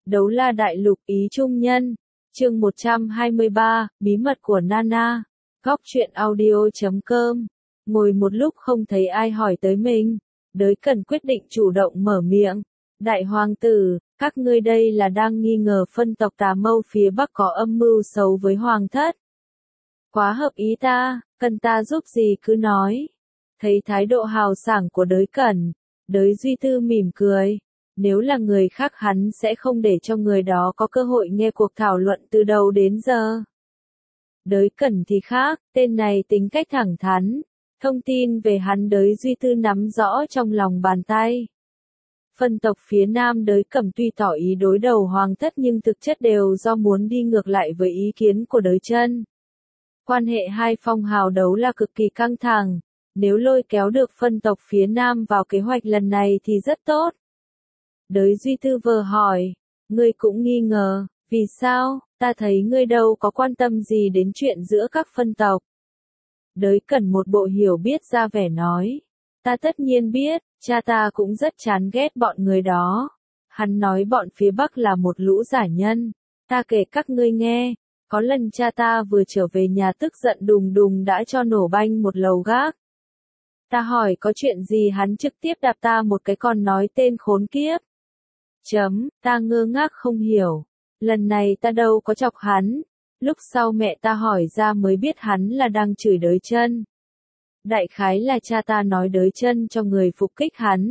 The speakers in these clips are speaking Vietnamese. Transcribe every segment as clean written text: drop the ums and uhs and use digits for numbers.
Đấu La Đại Lục ý trung nhân. Chương 123, bí mật của Nana. Góc truyện audio.com. Ngồi một lúc không thấy ai hỏi tới mình, Đới Cẩn quyết định chủ động mở miệng. Đại hoàng tử, các ngươi đây là đang nghi ngờ phân tộc Tà Mâu phía Bắc có âm mưu xấu với hoàng thất. Quá hợp ý ta, cần ta giúp gì cứ nói. Thấy thái độ hào sảng của Đới Cẩn, Đới Duy Tư mỉm cười. Nếu là người khác hắn sẽ không để cho người đó có cơ hội nghe cuộc thảo luận từ đầu đến giờ. Đới Cẩn thì khác, tên này tính cách thẳng thắn. Thông tin về hắn Đới Duy Tư nắm rõ trong lòng bàn tay. Phân tộc phía Nam Đới Cẩm tuy tỏ ý đối đầu hoàng thất nhưng thực chất đều do muốn đi ngược lại với ý kiến của Đới Chân. Quan hệ hai phong hào đấu là cực kỳ căng thẳng. Nếu lôi kéo được phân tộc phía Nam vào kế hoạch lần này thì rất tốt. Đới Duy Tư vờ hỏi, ngươi cũng nghi ngờ, vì sao, ta thấy ngươi đâu có quan tâm gì đến chuyện giữa các phân tộc. Đới Cẩn một bộ hiểu biết ra vẻ nói, ta tất nhiên biết, cha ta cũng rất chán ghét bọn người đó. Hắn nói bọn phía Bắc là một lũ giả nhân, ta kể các ngươi nghe, có lần cha ta vừa trở về nhà tức giận đùng đùng đã cho nổ banh một lầu gác. Ta hỏi có chuyện gì hắn trực tiếp đạp ta một cái còn nói tên khốn kiếp. Ta ngơ ngác không hiểu. Lần này ta đâu có chọc hắn. Lúc sau mẹ ta hỏi ra mới biết hắn là đang chửi Đới Chân. Đại khái là cha ta nói Đới Chân cho người phục kích hắn.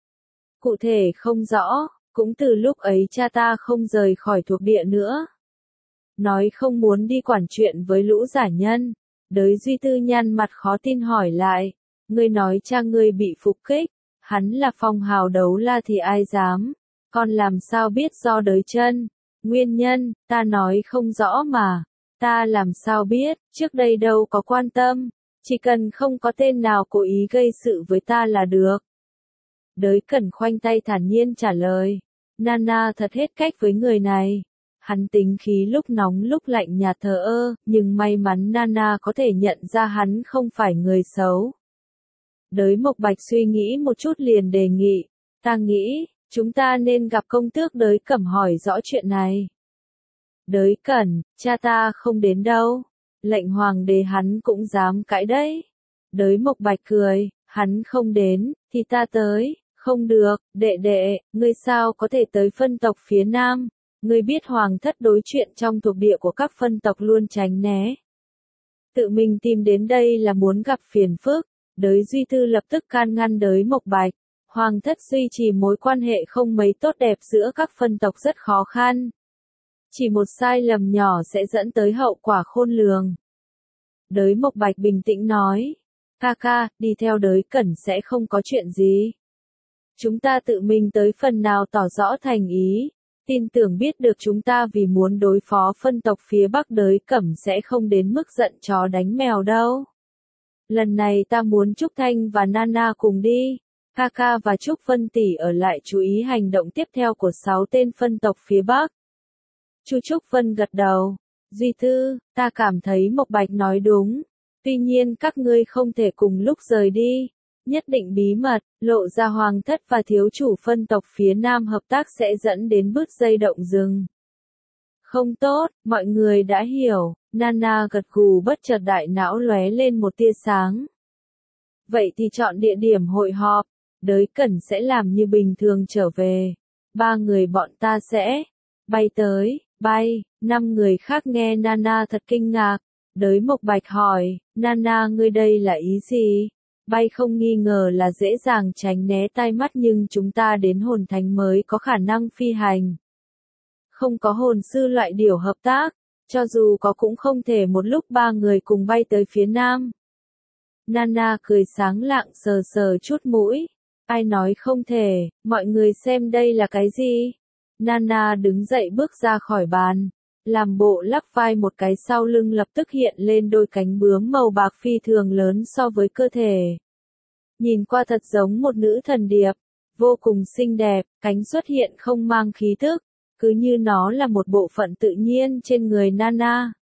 Cụ thể không rõ, cũng từ lúc ấy cha ta không rời khỏi thuộc địa nữa. Nói không muốn đi quản chuyện với lũ giả nhân. Đới Duy Tư nhăn mặt khó tin hỏi lại. Ngươi nói cha ngươi bị phục kích, hắn là phong hào đấu la thì ai dám. Con làm sao biết do Đới Chân? Nguyên nhân, ta nói không rõ mà. Ta làm sao biết, trước đây đâu có quan tâm. Chỉ cần không có tên nào cố ý gây sự với ta là được. Đới Cẩn khoanh tay thản nhiên trả lời. Nana thật hết cách với người này. Hắn tính khí lúc nóng lúc lạnh nhạt thờ ơ, nhưng may mắn Nana có thể nhận ra hắn không phải người xấu. Đới Mộc Bạch suy nghĩ một chút liền đề nghị. Ta nghĩ, chúng ta nên gặp công tước Đới Cẩm hỏi rõ chuyện này. Đới Cẩn, cha ta không đến đâu. Lệnh hoàng đế hắn cũng dám cãi đấy. Đới Mộc Bạch cười, hắn không đến, thì ta tới. Không được, đệ đệ, ngươi sao có thể tới phân tộc phía Nam. Ngươi biết hoàng thất đối chuyện trong thuộc địa của các phân tộc luôn tránh né. Tự mình tìm đến đây là muốn gặp phiền phức. Đới Duy Tư lập tức can ngăn Đới Mộc Bạch. Hoàng thất duy trì mối quan hệ không mấy tốt đẹp giữa các phân tộc rất khó khăn. Chỉ một sai lầm nhỏ sẽ dẫn tới hậu quả khôn lường. Đới Mộc Bạch bình tĩnh nói. Ca, đi theo Đới Cẩn sẽ không có chuyện gì. Chúng ta tự mình tới phần nào tỏ rõ thành ý. Tin tưởng biết được chúng ta vì muốn đối phó phân tộc phía Bắc Đới Cẩm sẽ không đến mức giận chó đánh mèo đâu. Lần này ta muốn Trúc Thanh và Nana cùng đi. Kaka và Trúc Vân tỷ ở lại chú ý hành động tiếp theo của 6 tên phân tộc phía Bắc. Chu Trúc Vân gật đầu. Duy Tư, ta cảm thấy Mộc Bạch nói đúng. Tuy nhiên các ngươi không thể cùng lúc rời đi. Nhất định bí mật, lộ ra hoàng thất và thiếu chủ phân tộc phía Nam hợp tác sẽ dẫn đến bứt dây động rừng. Không tốt, mọi người đã hiểu. Nana gật gù bất chợt đại não lóe lên một tia sáng. Vậy thì chọn địa điểm hội họp. Đới Cẩn sẽ làm như bình thường trở về. 3 người bọn ta sẽ bay tới, bay. 5 người khác nghe Nana thật kinh ngạc. Đới Mộc Bạch hỏi, Nana ngươi đây là ý gì? Bay không nghi ngờ là dễ dàng tránh né tai mắt nhưng chúng ta đến hồn thánh mới có khả năng phi hành. Không có hồn sư loại điểu hợp tác, cho dù có cũng không thể một lúc 3 người cùng bay tới phía Nam. Nana cười sáng lạng sờ sờ chút mũi. Ai nói không thể, mọi người xem đây là cái gì? Nana đứng dậy bước ra khỏi bàn. Làm bộ lắc vai một cái sau lưng lập tức hiện lên đôi cánh bướm màu bạc phi thường lớn so với cơ thể. Nhìn qua thật giống một nữ thần điệp. Vô cùng xinh đẹp, cánh xuất hiện không mang khí tức. Cứ như nó là một bộ phận tự nhiên trên người Nana.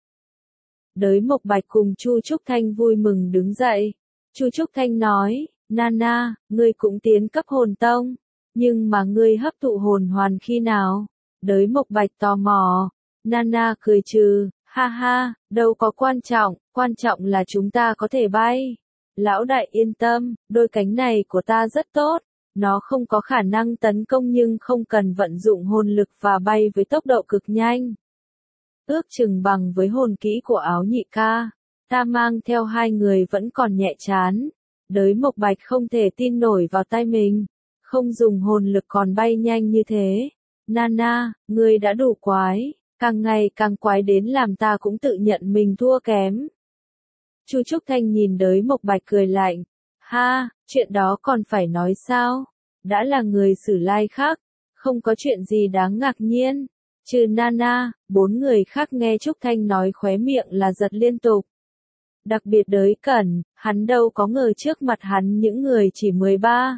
Đới Mộc Bạch cùng Chu Trúc Thanh vui mừng đứng dậy. Chu Trúc Thanh nói, Nana, ngươi cũng tiến cấp hồn tông. Nhưng mà ngươi hấp thụ hồn hoàn khi nào? Đới Mộc Bạch tò mò. Nana cười trừ, ha ha, đâu có quan trọng là chúng ta có thể bay. Lão đại yên tâm, đôi cánh này của ta rất tốt. Nó không có khả năng tấn công nhưng không cần vận dụng hồn lực và bay với tốc độ cực nhanh. Ước chừng bằng với hồn kỹ của áo nhị ca. Ta mang theo hai người vẫn còn nhẹ chán. Đới Mộc Bạch không thể tin nổi vào tay mình. Không dùng hồn lực còn bay nhanh như thế. Nana, ngươi đã đủ quái. Càng ngày càng quái đến làm ta cũng tự nhận mình thua kém. Chu Trúc Thanh nhìn Đới Mộc Bạch cười lạnh. Ha, chuyện đó còn phải nói sao? Đã là người Sử Lai khác. Không có chuyện gì đáng ngạc nhiên. Trừ Nana, 4 người khác nghe Trúc Thanh nói khóe miệng là giật liên tục. Đặc biệt Đới Cẩn, hắn đâu có ngờ trước mặt hắn những người chỉ 13,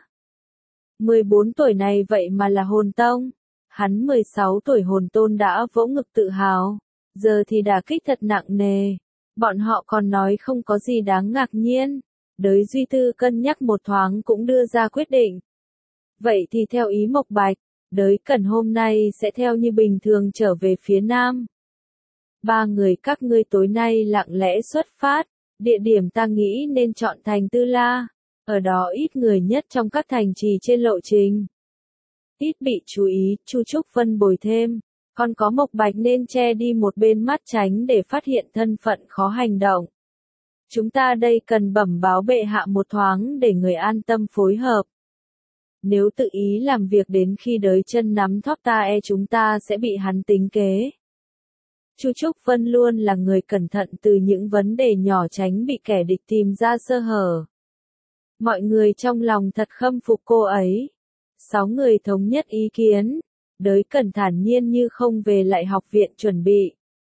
14 tuổi này vậy mà là hồn tông. Hắn 16 tuổi hồn tôn đã vỗ ngực tự hào. Giờ thì đả kích thật nặng nề. Bọn họ còn nói không có gì đáng ngạc nhiên. Đới Duy Tư cân nhắc một thoáng cũng đưa ra quyết định. Vậy thì theo ý Mộc Bạch, Đới Cẩn hôm nay sẽ theo như bình thường trở về phía Nam. 3 người các ngươi tối nay lặng lẽ xuất phát. Địa điểm ta nghĩ nên chọn thành Tư La. Ở đó ít người nhất trong các thành trì trên lộ trình. Ít bị chú ý, Chu Trúc Vân bồi thêm. Còn có Mộc Bạch nên che đi một bên mắt tránh để phát hiện thân phận khó hành động. Chúng ta đây cần bẩm báo bệ hạ một thoáng để người an tâm phối hợp. Nếu tự ý làm việc đến khi đới chân nắm thóp ta chúng ta sẽ bị hắn tính kế. Chu Trúc Vân luôn là người cẩn thận từ những vấn đề nhỏ tránh bị kẻ địch tìm ra sơ hở. Mọi người trong lòng thật khâm phục cô ấy. 6 người thống nhất ý kiến. Đới Cẩn thản nhiên như không về lại học viện chuẩn bị.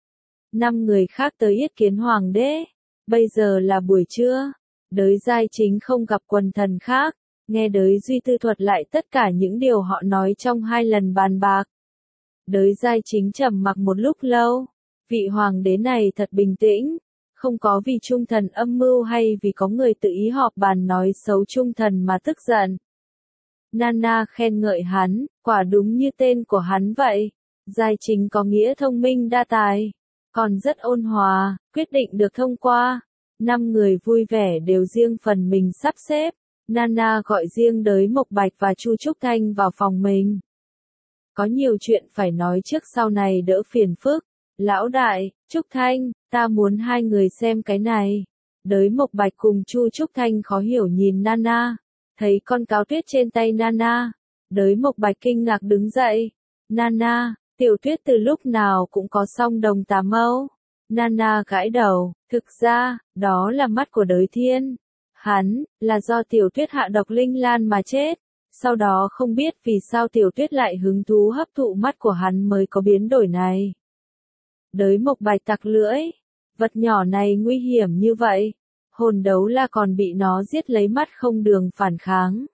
5 người khác tới yết kiến hoàng đế. Bây giờ là buổi trưa. Đới Giai Chính không gặp quần thần khác. Nghe Đới Duy Tư thuật lại tất cả những điều họ nói trong 2 lần bàn bạc. Đới Giai Chính trầm mặc một lúc lâu. Vị hoàng đế này thật bình tĩnh. Không có vì trung thần âm mưu hay vì có người tự ý họp bàn nói xấu trung thần mà tức giận. Nana khen ngợi hắn, quả đúng như tên của hắn vậy. Giai Chính có nghĩa thông minh đa tài. Còn rất ôn hòa, quyết định được thông qua. 5 người vui vẻ đều riêng phần mình sắp xếp. Nana gọi riêng Đới Mộc Bạch và Chu Trúc Thanh vào phòng mình. Có nhiều chuyện phải nói trước sau này đỡ phiền phức. Lão đại, Trúc Thanh, ta muốn hai người xem cái này. Đới Mộc Bạch cùng Chu Trúc Thanh khó hiểu nhìn Nana. Thấy con cáo tuyết trên tay Nana. Đới Mộc Bạch kinh ngạc đứng dậy. Nana, tiểu tuyết từ lúc nào cũng có song đồng 8 mẫu. Nana gãi đầu, thực ra, đó là mắt của Đới Thiên. Hắn, là do tiểu tuyết hạ độc linh lan mà chết. Sau đó không biết vì sao tiểu tuyết lại hứng thú hấp thụ mắt của hắn mới có biến đổi này. Đới Mộc Bạch tặc lưỡi. Vật nhỏ này nguy hiểm như vậy. Hồn đấu la còn bị nó giết lấy mắt không đường phản kháng.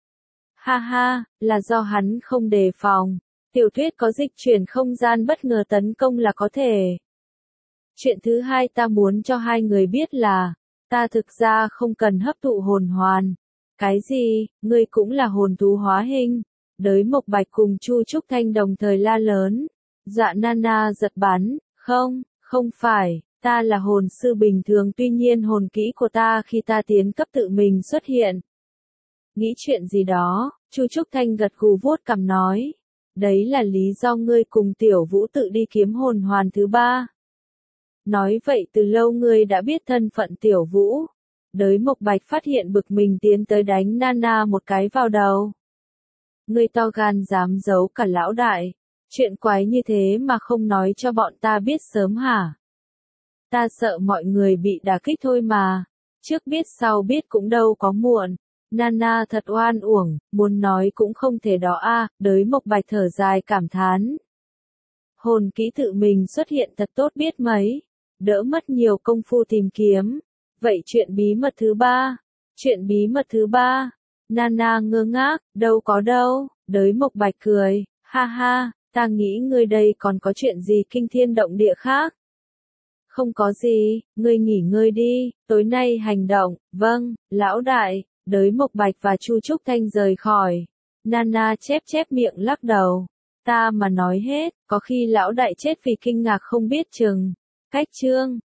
Ha ha, là do hắn không đề phòng. Tiểu tuyết có dịch chuyển không gian bất ngờ tấn công là có thể. Chuyện thứ hai ta muốn cho hai người biết là, ta thực ra không cần hấp thụ hồn hoàn. Cái gì, ngươi cũng là hồn thú hóa hình. Đới Mộc Bạch cùng Chu Trúc Thanh đồng thời la lớn. Dạ Nana giật bắn, không phải, ta là hồn sư bình thường tuy nhiên hồn kỹ của ta khi ta tiến cấp tự mình xuất hiện. Nghĩ chuyện gì đó, Chu Trúc Thanh gật gù vuốt cằm nói. Đấy là lý do ngươi cùng Tiểu Vũ tự đi kiếm hồn hoàn thứ 3. Nói vậy từ lâu ngươi đã biết thân phận Tiểu Vũ. Đới Mộc Bạch phát hiện bực mình tiến tới đánh Nana một cái vào đầu. Ngươi to gan dám giấu cả lão đại. Chuyện quái như thế mà không nói cho bọn ta biết sớm hả? Ta sợ mọi người bị đả kích thôi mà. Trước biết sau biết cũng đâu có muộn. Nana thật oan uổng, muốn nói cũng không thể đó a. Đới Mộc Bạch thở dài cảm thán. Hồn kỹ tự mình xuất hiện thật tốt biết mấy. Đỡ mất nhiều công phu tìm kiếm. Vậy chuyện bí mật thứ 3? Chuyện bí mật thứ 3? Nana ngơ ngác, đâu có đâu. Đới Mộc Bạch cười, ha ha, ta nghĩ ngươi đây còn có chuyện gì kinh thiên động địa khác. Không có gì, ngươi nghỉ ngơi đi, tối nay hành động, vâng, lão đại. Đới Mộc Bạch và Chu Trúc Thanh rời khỏi. Nana chép miệng lắc đầu. Ta mà nói hết, có khi lão đại chết vì kinh ngạc không biết chừng. Cách chương